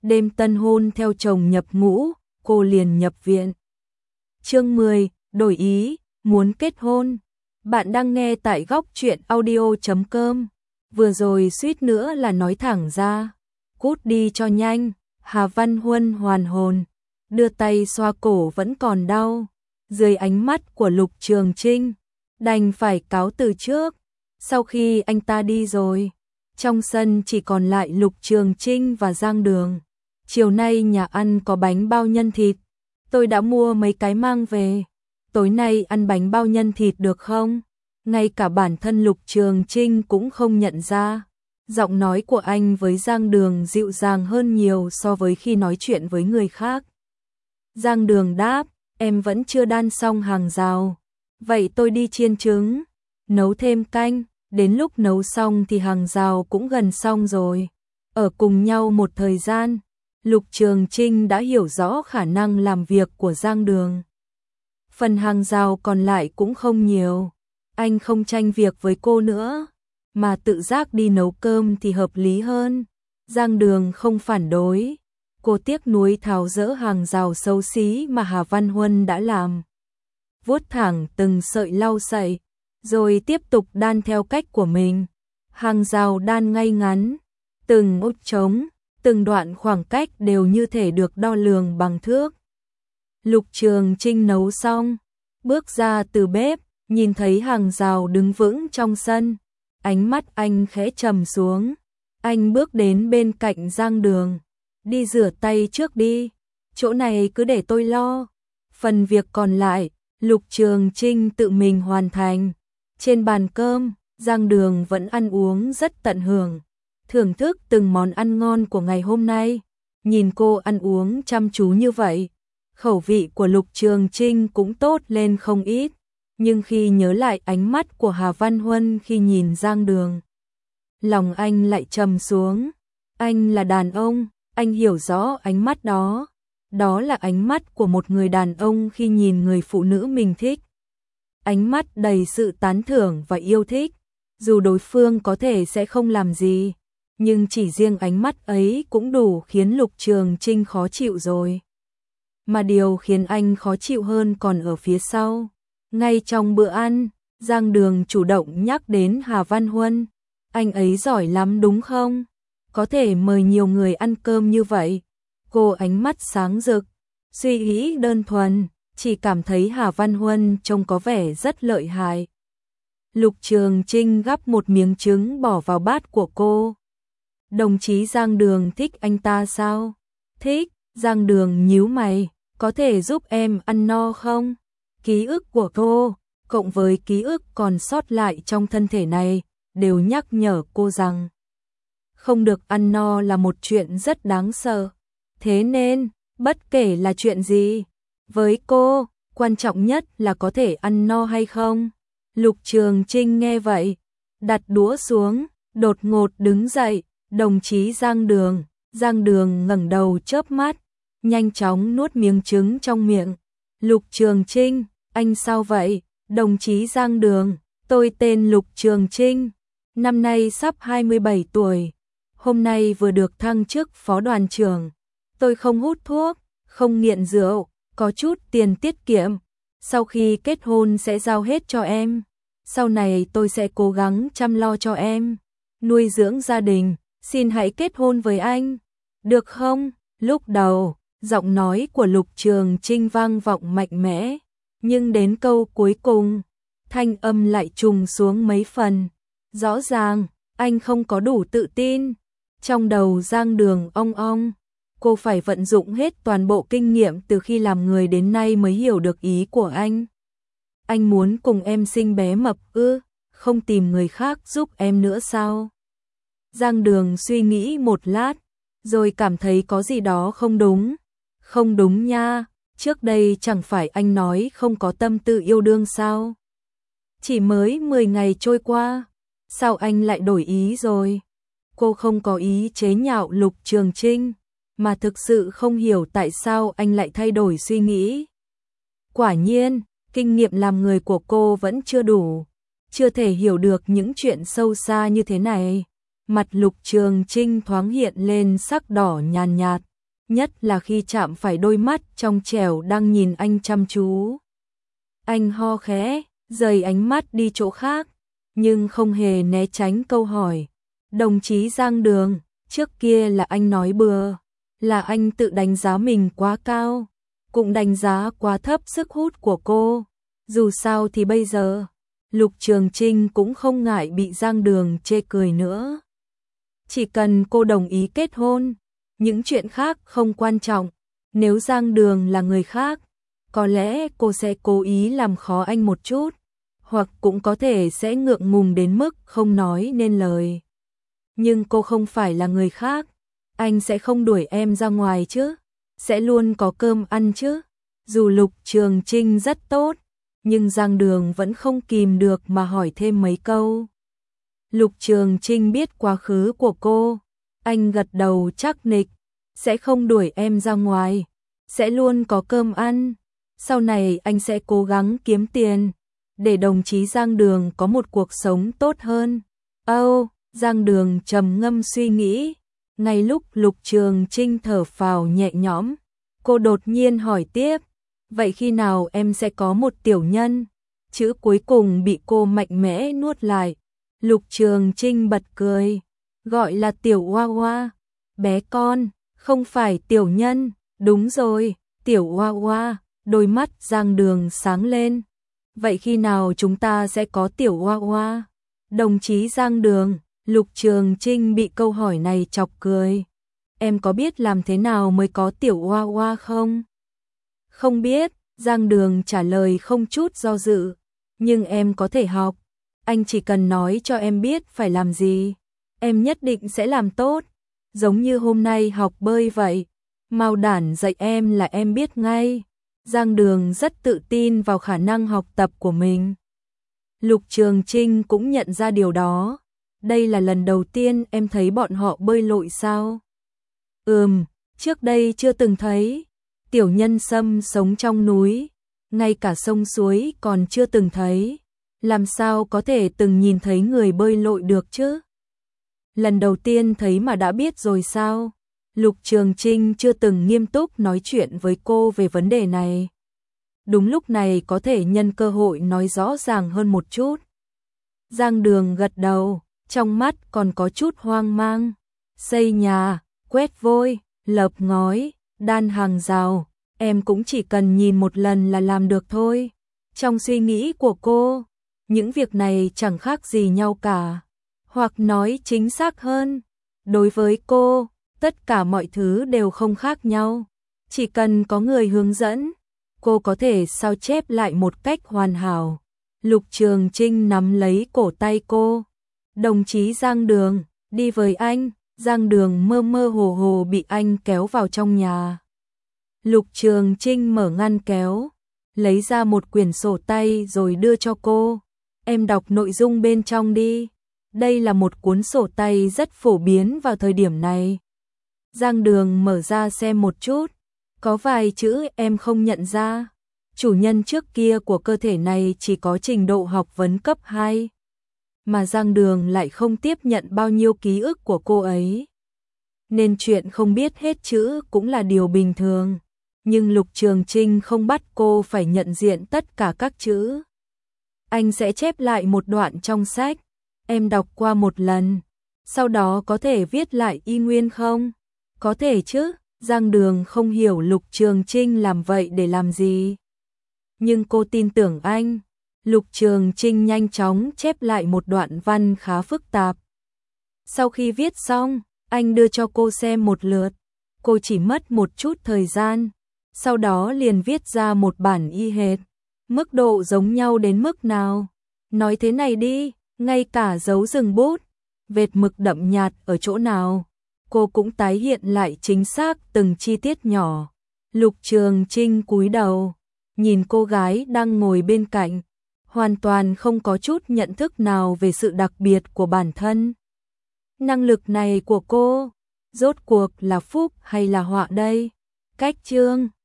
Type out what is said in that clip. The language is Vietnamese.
đêm tân hôn theo chồng nhập ngũ, cô liền nhập viện. Chương 10, đổi ý, muốn kết hôn. Bạn đang nghe tại góc truyện audio.com. Vừa rồi suýt nữa là nói thẳng ra. Cút đi cho nhanh. Hà Văn Huân hoàn hồn, đưa tay xoa cổ vẫn còn đau. Dưới ánh mắt của Lục Trường Trinh, đành phải cáo từ trước. Sau khi anh ta đi rồi, trong sân chỉ còn lại Lục Trường Trinh và Giang Đường. Chiều nay nhà ăn có bánh bao nhân thịt, tôi đã mua mấy cái mang về. Tối nay ăn bánh bao nhân thịt được không? Ngay cả bản thân Lục Trường Trinh cũng không nhận ra. Giọng nói của anh với Giang Đường dịu dàng hơn nhiều so với khi nói chuyện với người khác. Giang Đường đáp, em vẫn chưa đan xong hàng rào. Vậy tôi đi chiên trứng, nấu thêm canh, đến lúc nấu xong thì hàng rào cũng gần xong rồi. Ở cùng nhau một thời gian, Lục Trường Trinh đã hiểu rõ khả năng làm việc của Giang Đường. Phần hàng rào còn lại cũng không nhiều, anh không tranh việc với cô nữa, mà tự giác đi nấu cơm thì hợp lý hơn. Giang Đường không phản đối, cô tiếc nuối tháo dỡ hàng rào xấu xí mà Hà Văn Huân đã làm. Vuốt thẳng từng sợi lau sậy, rồi tiếp tục đan theo cách của mình. Hàng rào đan ngay ngắn, từng út trống, từng đoạn khoảng cách đều như thể được đo lường bằng thước. Lục Trường Trinh nấu xong, bước ra từ bếp, nhìn thấy hàng rào đứng vững trong sân. Ánh mắt anh khẽ trầm xuống, anh bước đến bên cạnh Giang Đường. Đi rửa tay trước đi, chỗ này cứ để tôi lo. Phần việc còn lại, Lục Trường Trinh tự mình hoàn thành. Trên bàn cơm, Giang Đường vẫn ăn uống rất tận hưởng, thưởng thức từng món ăn ngon của ngày hôm nay. Nhìn cô ăn uống chăm chú như vậy, khẩu vị của Lục Trường Trinh cũng tốt lên không ít. Nhưng khi nhớ lại ánh mắt của Hà Văn Huân khi nhìn Giang Đường, lòng anh lại trầm xuống. Anh là đàn ông, anh hiểu rõ ánh mắt đó. Đó là ánh mắt của một người đàn ông khi nhìn người phụ nữ mình thích. Ánh mắt đầy sự tán thưởng và yêu thích. Dù đối phương có thể sẽ không làm gì, nhưng chỉ riêng ánh mắt ấy cũng đủ khiến Lục Trường Trinh khó chịu rồi. Mà điều khiến anh khó chịu hơn còn ở phía sau. Ngay trong bữa ăn, Giang Đường chủ động nhắc đến Hà Văn Huân. Anh ấy giỏi lắm đúng không? Có thể mời nhiều người ăn cơm như vậy. Cô ánh mắt sáng rực, suy nghĩ đơn thuần, chỉ cảm thấy Hà Văn Huân trông có vẻ rất lợi hại. Lục Trường Trinh gắp một miếng trứng bỏ vào bát của cô. Đồng chí Giang Đường thích anh ta sao? Thích. Giang Đường nhíu mày, có thể giúp em ăn no không? Ký ức của cô, cộng với ký ức còn sót lại trong thân thể này, đều nhắc nhở cô rằng không được ăn no là một chuyện rất đáng sợ. Thế nên, bất kể là chuyện gì, với cô, quan trọng nhất là có thể ăn no hay không. Lục Trường Trinh nghe vậy, đặt đũa xuống, đột ngột đứng dậy. Đồng chí Giang Đường. Giang Đường ngẩng đầu chớp mắt, nhanh chóng nuốt miếng trứng trong miệng. Lục Trường Trinh, anh sao vậy? Đồng chí Giang Đường, tôi tên Lục Trường Trinh, năm nay sắp 27 tuổi. Hôm nay vừa được thăng chức phó đoàn trưởng. Tôi không hút thuốc, không nghiện rượu, có chút tiền tiết kiệm. Sau khi kết hôn sẽ giao hết cho em. Sau này tôi sẽ cố gắng chăm lo cho em, nuôi dưỡng gia đình. Xin hãy kết hôn với anh, được không? Lúc đầu, giọng nói của Lục Trường Trinh vang vọng mạnh mẽ, nhưng đến câu cuối cùng, thanh âm lại trùng xuống mấy phần. Rõ ràng, anh không có đủ tự tin. Trong đầu Giang Đường ong ong, cô phải vận dụng hết toàn bộ kinh nghiệm từ khi làm người đến nay mới hiểu được ý của anh. Anh muốn cùng em sinh bé mập ư, không tìm người khác giúp em nữa sao? Giang Đường suy nghĩ một lát, rồi cảm thấy có gì đó không đúng. Không đúng nha, trước đây chẳng phải anh nói không có tâm tư yêu đương sao? Chỉ mới 10 ngày trôi qua, sao anh lại đổi ý rồi? Cô không có ý chế nhạo Lục Trường Trinh, mà thực sự không hiểu tại sao anh lại thay đổi suy nghĩ. Quả nhiên, kinh nghiệm làm người của cô vẫn chưa đủ, chưa thể hiểu được những chuyện sâu xa như thế này. Mặt Lục Trường Trinh thoáng hiện lên sắc đỏ nhàn nhạt. nhất là khi chạm phải đôi mắt trong trẻo đang nhìn anh chăm chú. Anh ho khẽ, rời ánh mắt đi chỗ khác, nhưng không hề né tránh câu hỏi. Đồng chí Giang Đường, trước kia là anh nói bừa, là anh tự đánh giá mình quá cao, cũng đánh giá quá thấp sức hút của cô. Dù sao thì bây giờ, Lục Trường Trinh cũng không ngại bị Giang Đường chê cười nữa. Chỉ cần cô đồng ý kết hôn, những chuyện khác không quan trọng. Nếu Giang Đường là người khác, có lẽ cô sẽ cố ý làm khó anh một chút, hoặc cũng có thể sẽ ngượng ngùng đến mức không nói nên lời. Nhưng cô không phải là người khác, anh sẽ không đuổi em ra ngoài chứ, sẽ luôn có cơm ăn chứ. Dù Lục Trường Trinh rất tốt, nhưng Giang Đường vẫn không kìm được mà hỏi thêm mấy câu. Lục Trường Trinh biết quá khứ của cô, anh gật đầu chắc nịch, sẽ không đuổi em ra ngoài, sẽ luôn có cơm ăn. Sau này anh sẽ cố gắng kiếm tiền, để đồng chí Giang Đường có một cuộc sống tốt hơn. Giang Đường trầm ngâm suy nghĩ, ngay lúc Lục Trường Trinh thở phào nhẹ nhõm, cô đột nhiên hỏi tiếp, vậy khi nào em sẽ có một tiểu nhân? Chữ cuối cùng bị cô mạnh mẽ nuốt lại. Lục Trường Trinh bật cười, gọi là tiểu hoa hoa, bé con, không phải tiểu nhân. Đúng rồi, tiểu hoa hoa. Đôi mắt Giang Đường sáng lên. Vậy khi nào chúng ta sẽ có tiểu hoa hoa? Đồng chí Giang Đường, Lục Trường Trinh bị câu hỏi này chọc cười. Em có biết làm thế nào mới có tiểu hoa hoa không? Không biết, Giang Đường trả lời không chút do dự. Nhưng em có thể học. Anh chỉ cần nói cho em biết phải làm gì, em nhất định sẽ làm tốt. Giống như hôm nay học bơi vậy. Mao Đản dạy em là em biết ngay. Giang Đường rất tự tin vào khả năng học tập của mình. Lục Trường Trinh cũng nhận ra điều đó. Đây là lần đầu tiên em thấy bọn họ bơi lội sao? Trước đây chưa từng thấy. Tiểu Nhân Sâm sống trong núi, ngay cả sông suối còn chưa từng thấy. Làm sao có thể từng nhìn thấy người bơi lội được chứ? Lần đầu tiên thấy mà đã biết rồi sao? Lục Trường Trinh chưa từng nghiêm túc nói chuyện với cô về vấn đề này. Đúng lúc này có thể nhân cơ hội nói rõ ràng hơn một chút. Giang Đường gật đầu, trong mắt còn có chút hoang mang. Xây nhà, quét vôi, lợp ngói, đan hàng rào, em cũng chỉ cần nhìn một lần là làm được thôi. Trong suy nghĩ của cô, những việc này chẳng khác gì nhau cả. Hoặc nói chính xác hơn, đối với cô, tất cả mọi thứ đều không khác nhau. Chỉ cần có người hướng dẫn, cô có thể sao chép lại một cách hoàn hảo. Lục Trường Trinh nắm lấy cổ tay cô. Đồng chí Giang Đường, đi với anh. Giang Đường mơ mơ hồ hồ bị anh kéo vào trong nhà. Lục Trường Trinh mở ngăn kéo, lấy ra một quyển sổ tay rồi đưa cho cô. Em đọc nội dung bên trong đi. Đây là một cuốn sổ tay rất phổ biến vào thời điểm này. Giang Đường mở ra xem một chút. Có vài chữ em không nhận ra. Chủ nhân trước kia của cơ thể này chỉ có trình độ học vấn cấp 2. Mà Giang Đường lại không tiếp nhận bao nhiêu ký ức của cô ấy. Nên chuyện không biết hết chữ cũng là điều bình thường. Nhưng Lục Trường Trinh không bắt cô phải nhận diện tất cả các chữ. Anh sẽ chép lại một đoạn trong sách. Em đọc qua một lần. Sau đó có thể viết lại y nguyên không? Có thể chứ. Giang Đường không hiểu Lục Trường Trinh làm vậy để làm gì. Nhưng cô tin tưởng anh. Lục Trường Trinh nhanh chóng chép lại một đoạn văn khá phức tạp. Sau khi viết xong, anh đưa cho cô xem một lượt. Cô chỉ mất một chút thời gian. Sau đó liền viết ra một bản y hệt. Mức độ giống nhau đến mức nào? Nói thế này đi, ngay cả dấu dừng bút, vệt mực đậm nhạt ở chỗ nào, cô cũng tái hiện lại chính xác từng chi tiết nhỏ. Lục Trường Trinh cúi đầu, nhìn cô gái đang ngồi bên cạnh, hoàn toàn không có chút nhận thức nào về sự đặc biệt của bản thân. Năng lực này của cô, rốt cuộc là phúc hay là họa đây? Cách chương